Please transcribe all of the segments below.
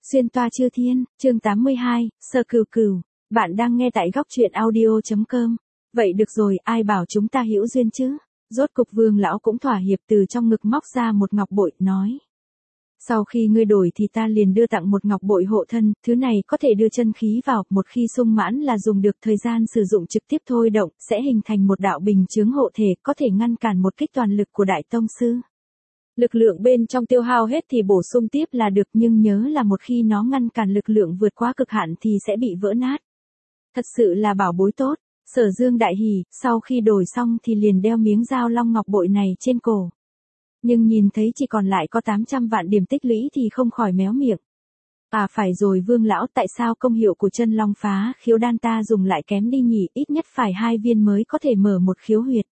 Xuyên toa chư thiên, chương 82, Sơ Cừu Cừu. Bạn đang nghe tại góc truyện audio.com. Vậy được rồi, ai bảo chúng ta hữu duyên chứ? Rốt cục Vương lão cũng thỏa hiệp, từ trong ngực móc ra một ngọc bội, nói: Sau khi ngươi đổi thì ta liền đưa tặng một ngọc bội hộ thân, thứ này có thể đưa chân khí vào, một khi sung mãn là dùng được, thời gian sử dụng trực tiếp thôi động, sẽ hình thành một đạo bình chướng hộ thể, có thể ngăn cản một kích toàn lực của đại tông sư. Lực lượng bên trong tiêu hao hết thì bổ sung tiếp là được, nhưng nhớ là một khi nó ngăn cản lực lượng vượt quá cực hạn thì sẽ bị vỡ nát. Thật sự là bảo bối tốt. Sở Dương đại hỉ, sau khi đổi xong thì liền đeo miếng dao long ngọc bội này trên cổ. Nhưng nhìn thấy chỉ còn lại có 800 vạn điểm tích lũy thì không khỏi méo miệng. À phải rồi Vương lão, tại sao công hiệu của chân long phá khiếu đan ta dùng lại kém đi nhỉ, ít nhất phải 2 viên mới có thể mở một khiếu huyệt.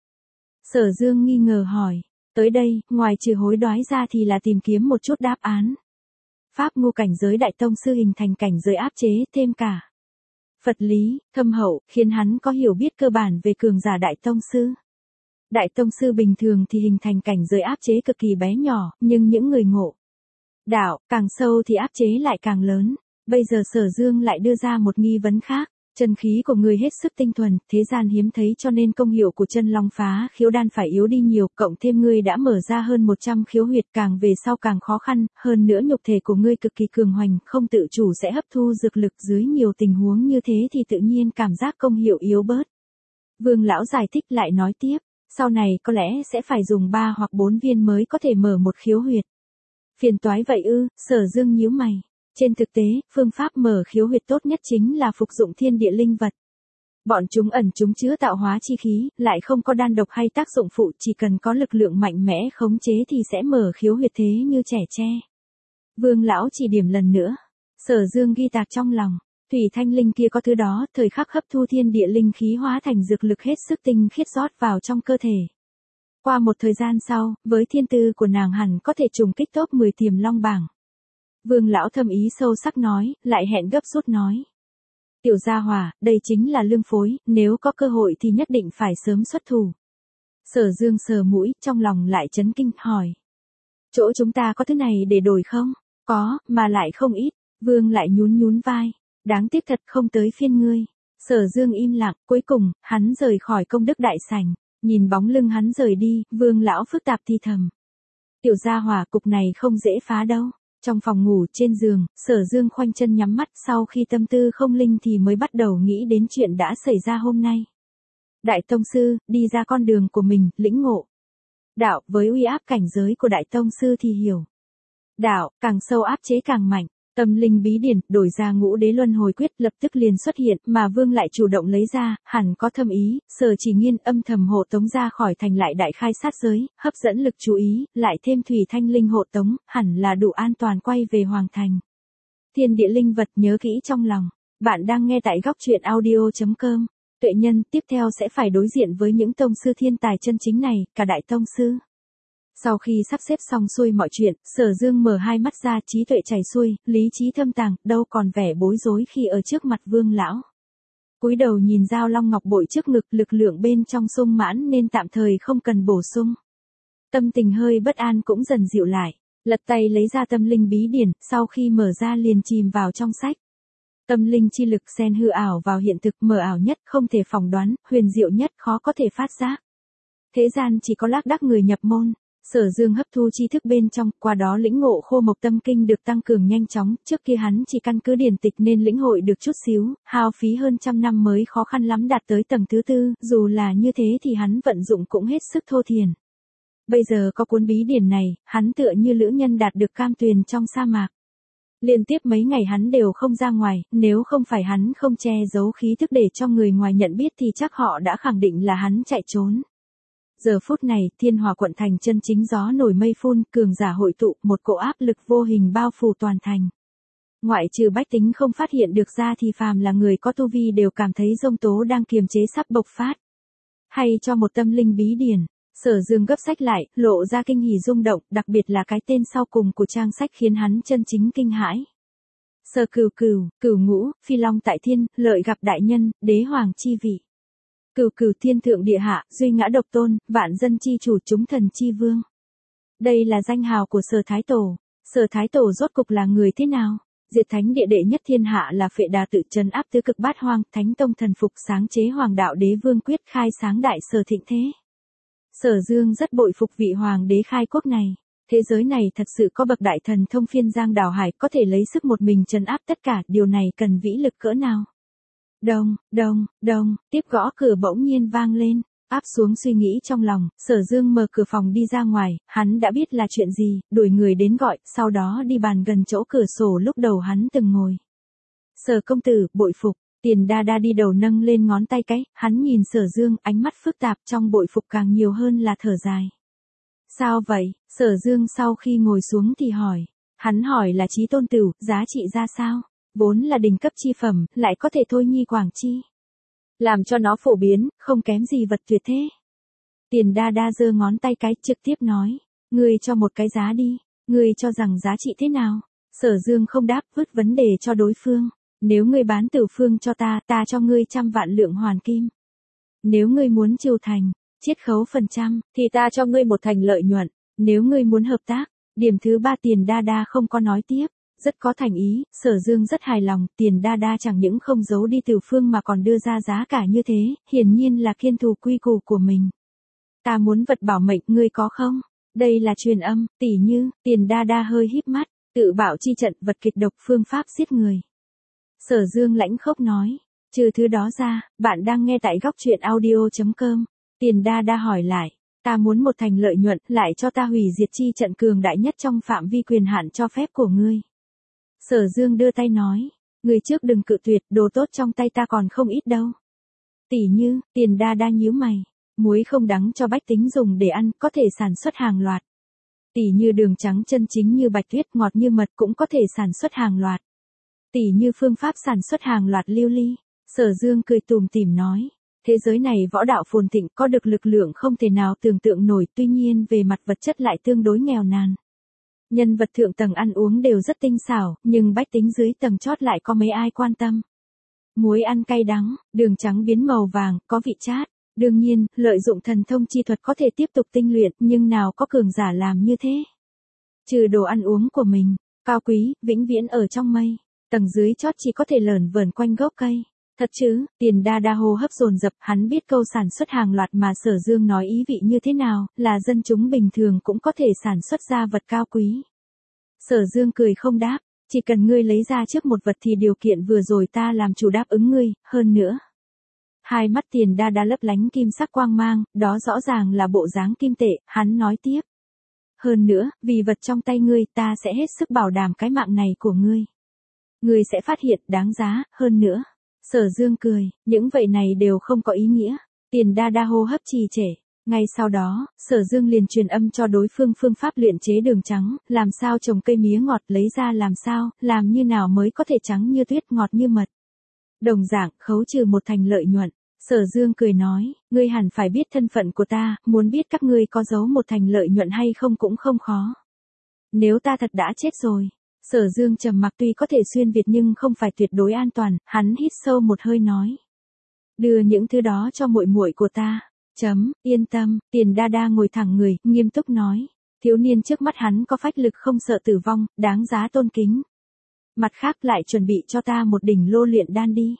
Sở Dương nghi ngờ hỏi. Tới đây, ngoài trừ hối đoái ra thì là tìm kiếm một chút đáp án. Pháp ngu cảnh giới đại tông sư hình thành cảnh giới áp chế, thêm cả Phật lý, thâm hậu, khiến hắn có hiểu biết cơ bản về cường giả đại tông sư. Đại tông sư bình thường thì hình thành cảnh giới áp chế cực kỳ bé nhỏ, nhưng những người ngộ đạo càng sâu thì áp chế lại càng lớn. Bây giờ Sở Dương lại đưa ra một nghi vấn khác. Chân khí của người hết sức tinh thuần, thế gian hiếm thấy, cho nên công hiệu của chân long phá khiếu đan phải yếu đi nhiều, cộng thêm ngươi đã mở ra hơn 100 khiếu huyệt, càng về sau càng khó khăn, hơn nữa nhục thể của ngươi cực kỳ cường hoành, không tự chủ sẽ hấp thu dược lực, dưới nhiều tình huống như thế thì tự nhiên cảm giác công hiệu yếu bớt. Vương lão giải thích lại nói tiếp, sau này có lẽ sẽ phải dùng 3 hoặc 4 viên mới có thể mở một khiếu huyệt. Phiền toái vậy ư? Sở Dương nhíu mày. Trên thực tế, phương pháp mở khiếu huyệt tốt nhất chính là phục dụng thiên địa linh vật. Bọn chúng ẩn chúng chứa tạo hóa chi khí, lại không có đan độc hay tác dụng phụ, chỉ cần có lực lượng mạnh mẽ khống chế thì sẽ mở khiếu huyệt thế như trẻ tre. Vương lão chỉ điểm lần nữa. Sở Dương ghi tạc trong lòng. Thủy thanh linh kia có thứ đó, thời khắc hấp thu thiên địa linh khí hóa thành dược lực hết sức tinh khiết rót vào trong cơ thể. Qua một thời gian sau, với thiên tư của nàng hẳn có thể trùng kích top 10 tiềm long bảng. Vương lão thâm ý sâu sắc nói, lại hẹn gấp rút nói. Tiểu gia hỏa, đây chính là lương phối, nếu có cơ hội thì nhất định phải sớm xuất thủ. Sở Dương sờ mũi, trong lòng lại chấn kinh, hỏi. Chỗ chúng ta có thứ này để đổi không? Có, mà lại không ít. Vương lại nhún vai. Đáng tiếc thật, không tới phiên ngươi. Sở Dương im lặng, cuối cùng, hắn rời khỏi công đức đại sảnh. Nhìn bóng lưng hắn rời đi, Vương lão phức tạp thì thầm. Tiểu gia hỏa, cục này không dễ phá đâu. Trong phòng ngủ trên giường, Sở Dương khoanh chân nhắm mắt, sau khi tâm tư không linh thì mới bắt đầu nghĩ đến chuyện đã xảy ra hôm nay. Đại tông sư, đi ra con đường của mình, lĩnh ngộ đạo, với uy áp cảnh giới của đại tông sư thì hiểu đạo, càng sâu áp chế càng mạnh. Tâm linh bí điển, đổi ra Ngũ Đế Luân Hồi Quyết lập tức liền xuất hiện, mà Vương lại chủ động lấy ra, hẳn có thâm ý. Sở Chỉ Nghiên âm thầm hộ tống ra khỏi thành, lại đại khai sát giới, hấp dẫn lực chú ý, lại thêm Thủy Thanh Linh hộ tống, hẳn là đủ an toàn quay về Hoàng Thành. Thiên địa linh vật nhớ kỹ trong lòng. Bạn đang nghe tại góc truyện audio.com. Tuệ nhân tiếp theo sẽ phải đối diện với những tông sư thiên tài chân chính này, cả đại tông sư. Sau khi sắp xếp xong xuôi mọi chuyện, Sở Dương mở hai mắt ra, trí tuệ chảy xuôi, lý trí thâm tàng, đâu còn vẻ bối rối khi ở trước mặt Vương lão. Cúi đầu nhìn dao long ngọc bội trước ngực, lực lượng bên trong sung mãn nên tạm thời không cần bổ sung. Tâm tình hơi bất an cũng dần dịu lại, lật tay lấy ra tâm linh bí điển, sau khi mở ra liền chìm vào trong sách. Tâm linh chi lực xen hư ảo vào hiện thực, mờ ảo nhất không thể phỏng đoán, huyền diệu nhất khó có thể phát giác. Thế gian chỉ có lác đác người nhập môn. Sở Dương hấp thu tri thức bên trong, qua đó lĩnh ngộ khô mộc tâm kinh được tăng cường nhanh chóng, trước kia hắn chỉ căn cứ điển tịch nên lĩnh hội được chút xíu, hao phí hơn trăm năm mới khó khăn lắm đạt tới tầng thứ 4, dù là như thế thì hắn vận dụng cũng hết sức thô thiển. Bây giờ có cuốn bí điển này, hắn tựa như lữ nhân đạt được cam tuyền trong sa mạc. Liên tiếp mấy ngày hắn đều không ra ngoài, nếu không phải hắn không che giấu khí thức để cho người ngoài nhận biết thì chắc họ đã khẳng định là hắn chạy trốn. Giờ phút này, Thiên Hỏa quận thành chân chính gió nổi mây phun, cường giả hội tụ, một cỗ áp lực vô hình bao phủ toàn thành. Ngoại trừ bách tính không phát hiện được ra thì phàm là người có tu vi đều cảm thấy giông tố đang kiềm chế sắp bộc phát. Hay cho một tâm linh bí điển, Sở Dương gấp sách lại, lộ ra kinh hỉ rung động, đặc biệt là cái tên sau cùng của trang sách khiến hắn chân chính kinh hãi. Sơ Cừu Cừu, cửu ngũ, phi long tại thiên, lợi gặp đại nhân, đế hoàng chi vị. Cừu cừu thiên thượng địa hạ, duy ngã độc tôn, vạn dân chi chủ, chúng thần chi vương. Đây là danh hào của Sở Thái Tổ. Sở Thái Tổ rốt cục là người thế nào? Diệt thánh địa đệ nhất thiên hạ là Phệ Đà tự trấn áp tứ cực bát hoang, Thánh tông thần phục sáng chế Hoàng đạo đế vương quyết khai sáng đại sở thịnh thế. Sở Dương rất bội phục vị hoàng đế khai quốc này. Thế giới này thật sự có bậc đại thần thông phiên giang đảo hải có thể lấy sức một mình trấn áp tất cả, điều này cần vĩ lực cỡ nào. Đồng, đồng, đồng, tiếp gõ cửa bỗng nhiên vang lên. Áp xuống suy nghĩ trong lòng, Sở Dương mở cửa phòng đi ra ngoài, hắn đã biết là chuyện gì, đuổi người đến gọi, sau đó đi bàn gần chỗ cửa sổ lúc đầu hắn từng ngồi. Sở công tử, bội phục, Tiền Đa Đa đi đầu nâng lên ngón tay cái, hắn nhìn Sở Dương, ánh mắt phức tạp trong bội phục càng nhiều hơn là thở dài. Sao vậy? Sở Dương sau khi ngồi xuống thì hỏi. Hắn hỏi là Chí Tôn Tửu, giá trị ra sao? Vốn là đỉnh cấp chi phẩm, lại có thể thôi nhi quảng chi. Làm cho nó phổ biến, không kém gì vật tuyệt thế. Tiền Đa Đa giơ ngón tay cái trực tiếp nói. Ngươi cho một cái giá đi, ngươi cho rằng giá trị thế nào? Sở Dương không đáp, vứt vấn đề cho đối phương. Nếu ngươi bán Tử Phương cho ta, ta cho ngươi 100 vạn lượng hoàn kim. Nếu ngươi muốn chiêu thành, chiết khấu phần trăm, thì ta cho ngươi 1 thành lợi nhuận. Nếu ngươi muốn hợp tác, điểm thứ 3 Tiền Đa Đa không có nói tiếp. Rất có thành ý, Sở Dương rất hài lòng, Tiền Đa Đa chẳng những không giấu đi Tử Phương mà còn đưa ra giá cả như thế, hiển nhiên là kiên thủ quy củ của mình. Ta muốn vật bảo mệnh, ngươi có không? Đây là truyền âm, tỷ như, Tiền Đa Đa hơi híp mắt, tự bảo chi trận, vật kịch độc, phương pháp giết người. Sở Dương lãnh khốc nói, trừ thứ đó ra, bạn đang nghe tại góc truyện audio.com. Tiền Đa Đa hỏi lại, ta muốn 1 thành lợi nhuận, lại cho ta hủy diệt chi trận cường đại nhất trong phạm vi quyền hạn cho phép của ngươi. Sở Dương đưa tay nói, người trước đừng cự tuyệt, đồ tốt trong tay ta còn không ít đâu. Tỷ như, Tiền Đa Đa nhíu mày, muối không đắng cho bách tính dùng để ăn, có thể sản xuất hàng loạt. Tỷ như đường trắng chân chính như bạch tuyết, ngọt như mật cũng có thể sản xuất hàng loạt. Tỷ như phương pháp sản xuất hàng loạt lưu ly. Sở Dương cười tủm tỉm nói, thế giới này võ đạo phồn thịnh, có được lực lượng không thể nào tưởng tượng nổi, tuy nhiên về mặt vật chất lại tương đối nghèo nàn. Nhân vật thượng tầng ăn uống đều rất tinh xảo, nhưng bách tính dưới tầng chót lại có mấy ai quan tâm. Muối ăn cay đắng, đường trắng biến màu vàng, có vị chát. Đương nhiên, lợi dụng thần thông chi thuật có thể tiếp tục tinh luyện, nhưng nào có cường giả làm như thế. Trừ đồ ăn uống của mình, cao quý, vĩnh viễn ở trong mây, tầng dưới chót chỉ có thể lởn vởn quanh gốc cây. Thật chứ, Tiền Đa Đa hô hấp dồn dập, hắn biết câu sản xuất hàng loạt mà Sở Dương nói ý vị như thế nào, là dân chúng bình thường cũng có thể sản xuất ra vật cao quý. Sở Dương cười không đáp, chỉ cần ngươi lấy ra trước một vật thì điều kiện vừa rồi ta làm chủ đáp ứng ngươi, hơn nữa. Hai mắt Tiền Đa Đa lấp lánh kim sắc quang mang, đó rõ ràng là bộ dáng kim tệ, hắn nói tiếp. Hơn nữa, vì vật trong tay ngươi ta sẽ hết sức bảo đảm cái mạng này của ngươi. Ngươi sẽ phát hiện đáng giá, hơn nữa. Sở Dương cười, những vậy này đều không có ý nghĩa. Tiền Đa Đa hô hấp trì trệ. Ngay sau đó, Sở Dương liền truyền âm cho đối phương phương pháp luyện chế đường trắng, làm sao trồng cây mía ngọt lấy ra làm sao, làm như nào mới có thể trắng như tuyết ngọt như mật. Đồng dạng, khấu trừ 1 thành lợi nhuận. Sở Dương cười nói, ngươi hẳn phải biết thân phận của ta, muốn biết các ngươi có giấu 1 thành lợi nhuận hay không cũng không khó. Nếu ta thật đã chết rồi. Sở Dương trầm mặc, tuy có thể xuyên Việt nhưng không phải tuyệt đối an toàn, hắn hít sâu một hơi nói. Đưa những thứ đó cho muội muội của ta. Yên tâm, Tiền Đa Đa ngồi thẳng người, nghiêm túc nói. Thiếu niên trước mắt hắn có phách lực không sợ tử vong, đáng giá tôn kính. Mặt khác lại chuẩn bị cho ta 1 đỉnh lô luyện đan đi.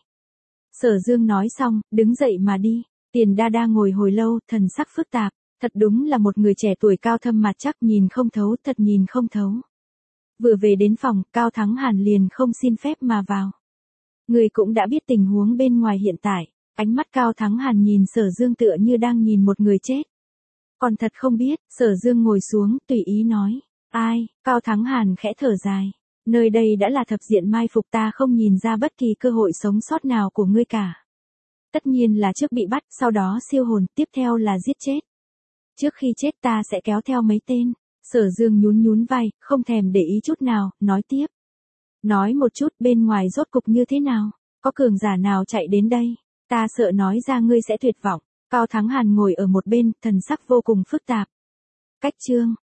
Sở Dương nói xong, đứng dậy mà đi. Tiền Đa Đa ngồi hồi lâu, thần sắc phức tạp. Thật đúng là một người trẻ tuổi cao thâm mặt chắc, nhìn không thấu, thật nhìn không thấu. Vừa về đến phòng, Cao Thắng Hàn liền không xin phép mà vào. Người cũng đã biết tình huống bên ngoài hiện tại. Ánh mắt Cao Thắng Hàn nhìn Sở Dương tựa như đang nhìn một người chết. Còn thật không biết, Sở Dương ngồi xuống, tùy ý nói. Ai? Cao Thắng Hàn khẽ thở dài. Nơi đây đã là thập diện mai phục, ta không nhìn ra bất kỳ cơ hội sống sót nào của ngươi cả. Tất nhiên là trước bị bắt, sau đó siêu hồn, tiếp theo là giết chết. Trước khi chết ta sẽ kéo theo mấy tên. Sở Dương nhún nhún vai, không thèm để ý chút nào, nói tiếp. Nói một chút bên ngoài rốt cục như thế nào? Có cường giả nào chạy đến đây? Ta sợ nói ra ngươi sẽ tuyệt vọng. Cao Thắng Hàn ngồi ở một bên, thần sắc vô cùng phức tạp. Cách chương,